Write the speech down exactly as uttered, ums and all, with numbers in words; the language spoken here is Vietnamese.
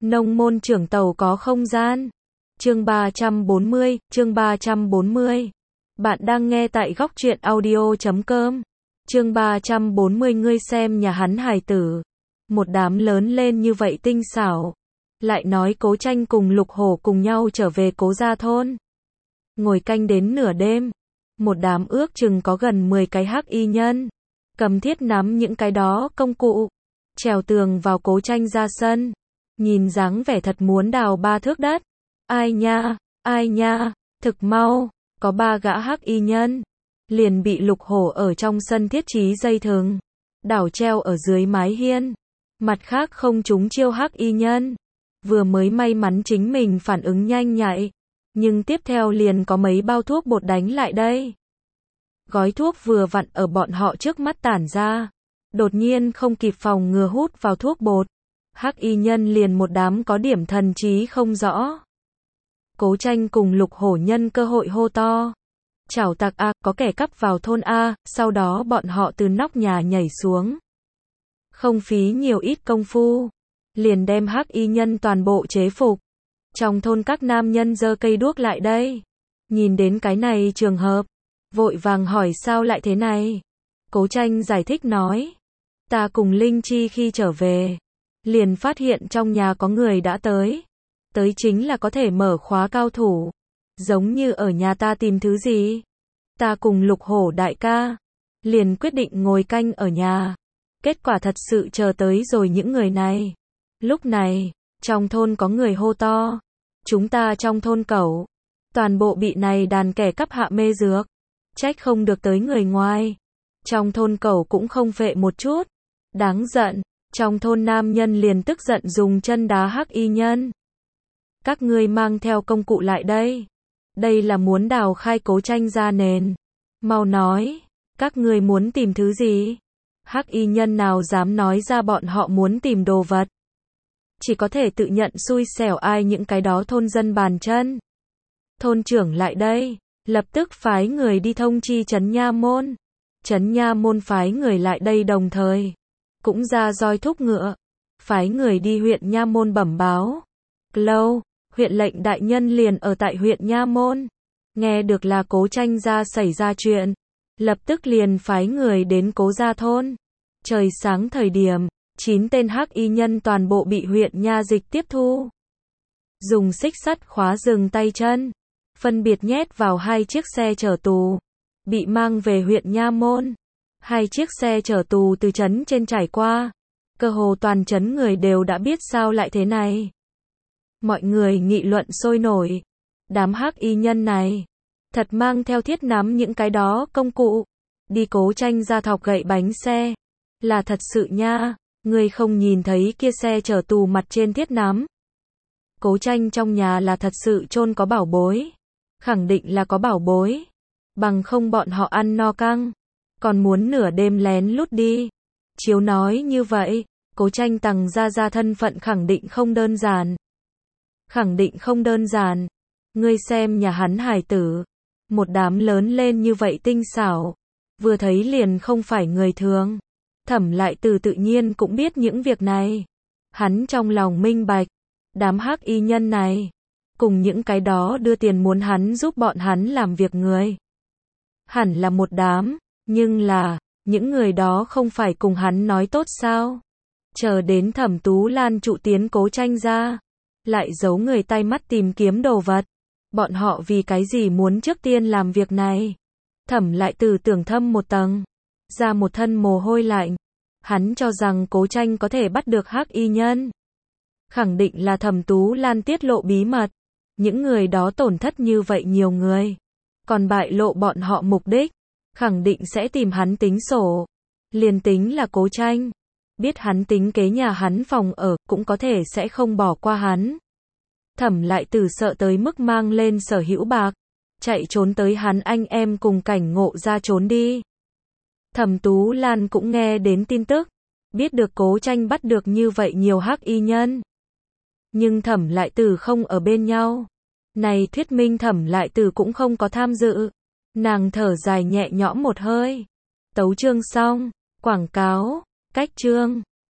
Nông môn trưởng tàu có không gian. Chương ba trăm bốn mươi, chương ba trăm bốn mươi. Bạn đang nghe tại góc truyện audio chấm com. Chương ba trăm bốn mươi ngươi xem nhà hắn hài tử. Một đám lớn lên như vậy tinh xảo. Lại nói Cố Tranh cùng Lục Hổ cùng nhau trở về Cố gia thôn. Ngồi canh đến nửa đêm. Một đám ước chừng có gần mười cái hắc y nhân. Cầm thiết nắm những cái đó công cụ. Trèo tường vào Cố Tranh ra sân. Nhìn dáng vẻ thật muốn đào ba thước đất. Ai nha, ai nha, thực mau, có ba gã hắc y nhân. Liền bị Lục Hổ ở trong sân thiết trí dây thừng. Đảo treo ở dưới mái hiên. Mặt khác không trúng chiêu hắc y nhân. Vừa mới may mắn chính mình phản ứng nhanh nhạy. Nhưng tiếp theo liền có mấy bao thuốc bột đánh lại đây. Gói thuốc vừa vặn ở bọn họ trước mắt tản ra. Đột nhiên không kịp phòng ngừa hút vào thuốc bột. Hắc y nhân liền một đám có điểm thần trí không rõ. Cố Tranh cùng Lục Hổ nhân cơ hội hô to. Chảo tặc A, có kẻ cắp vào thôn A, sau đó bọn họ từ nóc nhà nhảy xuống. Không phí nhiều ít công phu. Liền đem hắc y nhân toàn bộ chế phục. Trong thôn các nam nhân giơ cây đuốc lại đây. Nhìn đến cái này trường hợp. Vội vàng hỏi sao lại thế này. Cố Tranh giải thích nói. Ta cùng Linh Chi khi trở về. Liền phát hiện trong nhà có người đã tới. Tới chính là có thể mở khóa cao thủ. Giống như ở nhà ta tìm thứ gì. Ta cùng Lục Hổ đại ca. Liền quyết định ngồi canh ở nhà. Kết quả thật sự chờ tới rồi những người này. Lúc này, trong thôn có người hô to. Chúng ta trong thôn cẩu. Toàn bộ bị này đàn kẻ cắp hạ mê dược. Trách không được tới người ngoài. Trong thôn cẩu cũng không phệ một chút. Đáng giận. Trong thôn nam nhân liền tức giận dùng chân đá hắc y nhân. Các ngươi mang theo công cụ lại đây. Đây là muốn đào khai Cố Tranh ra nền. Mau nói, các ngươi muốn tìm thứ gì? Hắc y nhân nào dám nói ra bọn họ muốn tìm đồ vật. Chỉ có thể tự nhận xui xẻo ai những cái đó thôn dân bàn chân. Thôn trưởng lại đây, lập tức phái người đi thông chi trấn nha môn. Trấn nha môn phái người lại đây đồng thời. Cũng ra roi thúc ngựa. Phái người đi huyện nha môn bẩm báo. Lâu, huyện lệnh đại nhân liền ở tại huyện nha môn. Nghe được là Cố Tranh ra xảy ra chuyện. Lập tức liền phái người đến Cố gia thôn. Trời sáng thời điểm, chín tên hắc y nhân toàn bộ bị huyện nha dịch tiếp thu. Dùng xích sắt khóa dừng tay chân. Phân biệt nhét vào hai chiếc xe chở tù. Bị mang về huyện nha môn. Hai chiếc xe chở tù từ trấn trên trải qua. Cơ hồ toàn trấn người đều đã biết sao lại thế này. Mọi người nghị luận sôi nổi. Đám hắc y nhân này. Thật mang theo thiết nắm những cái đó công cụ. Đi Cố Tranh ra thọc gậy bánh xe. Là thật sự nha. Người không nhìn thấy kia xe chở tù mặt trên thiết nắm. Cố Tranh trong nhà là thật sự chôn có bảo bối. Khẳng định là có bảo bối. Bằng không bọn họ ăn no căng. Còn muốn nửa đêm lén lút đi. Chiếu nói như vậy, Cố Tranh tằng ra ra thân phận khẳng định không đơn giản. Khẳng định không đơn giản. Ngươi xem nhà hắn hài tử. Một đám lớn lên như vậy tinh xảo. Vừa thấy liền không phải người thường. Thẩm Lại Từ tự nhiên cũng biết những việc này. Hắn trong lòng minh bạch. Đám hắc y nhân này. Cùng những cái đó đưa tiền muốn hắn giúp bọn hắn làm việc người. Hẳn là một đám. Nhưng là, những người đó không phải cùng hắn nói tốt sao? Chờ đến Thẩm Tú Lan trụ tiến Cố Tranh ra. Lại giấu người tay mắt tìm kiếm đồ vật. Bọn họ vì cái gì muốn trước tiên làm việc này? Thẩm Lại Từ tưởng thâm một tầng. Ra một thân mồ hôi lạnh. Hắn cho rằng Cố Tranh có thể bắt được hắc y nhân. Khẳng định là Thẩm Tú Lan tiết lộ bí mật. Những người đó tổn thất như vậy nhiều người. Còn bại lộ bọn họ mục đích. Khẳng định sẽ tìm hắn tính sổ. Liền tính là Cố Tranh. Biết hắn tính kế nhà hắn phòng ở, cũng có thể sẽ không bỏ qua hắn. Thẩm Lại Từ sợ tới mức mang lên sở hữu bạc. Chạy trốn tới hắn anh em cùng Cảnh Ngộ ra trốn đi. Thẩm Tú Lan cũng nghe đến tin tức. Biết được Cố Tranh bắt được như vậy nhiều hắc y nhân. Nhưng Thẩm Lại Từ không ở bên nhau. Này thuyết minh Thẩm Lại Từ cũng không có tham dự. Nàng thở dài nhẹ nhõm một hơi. Tấu chương xong. Quảng cáo. Cách chương.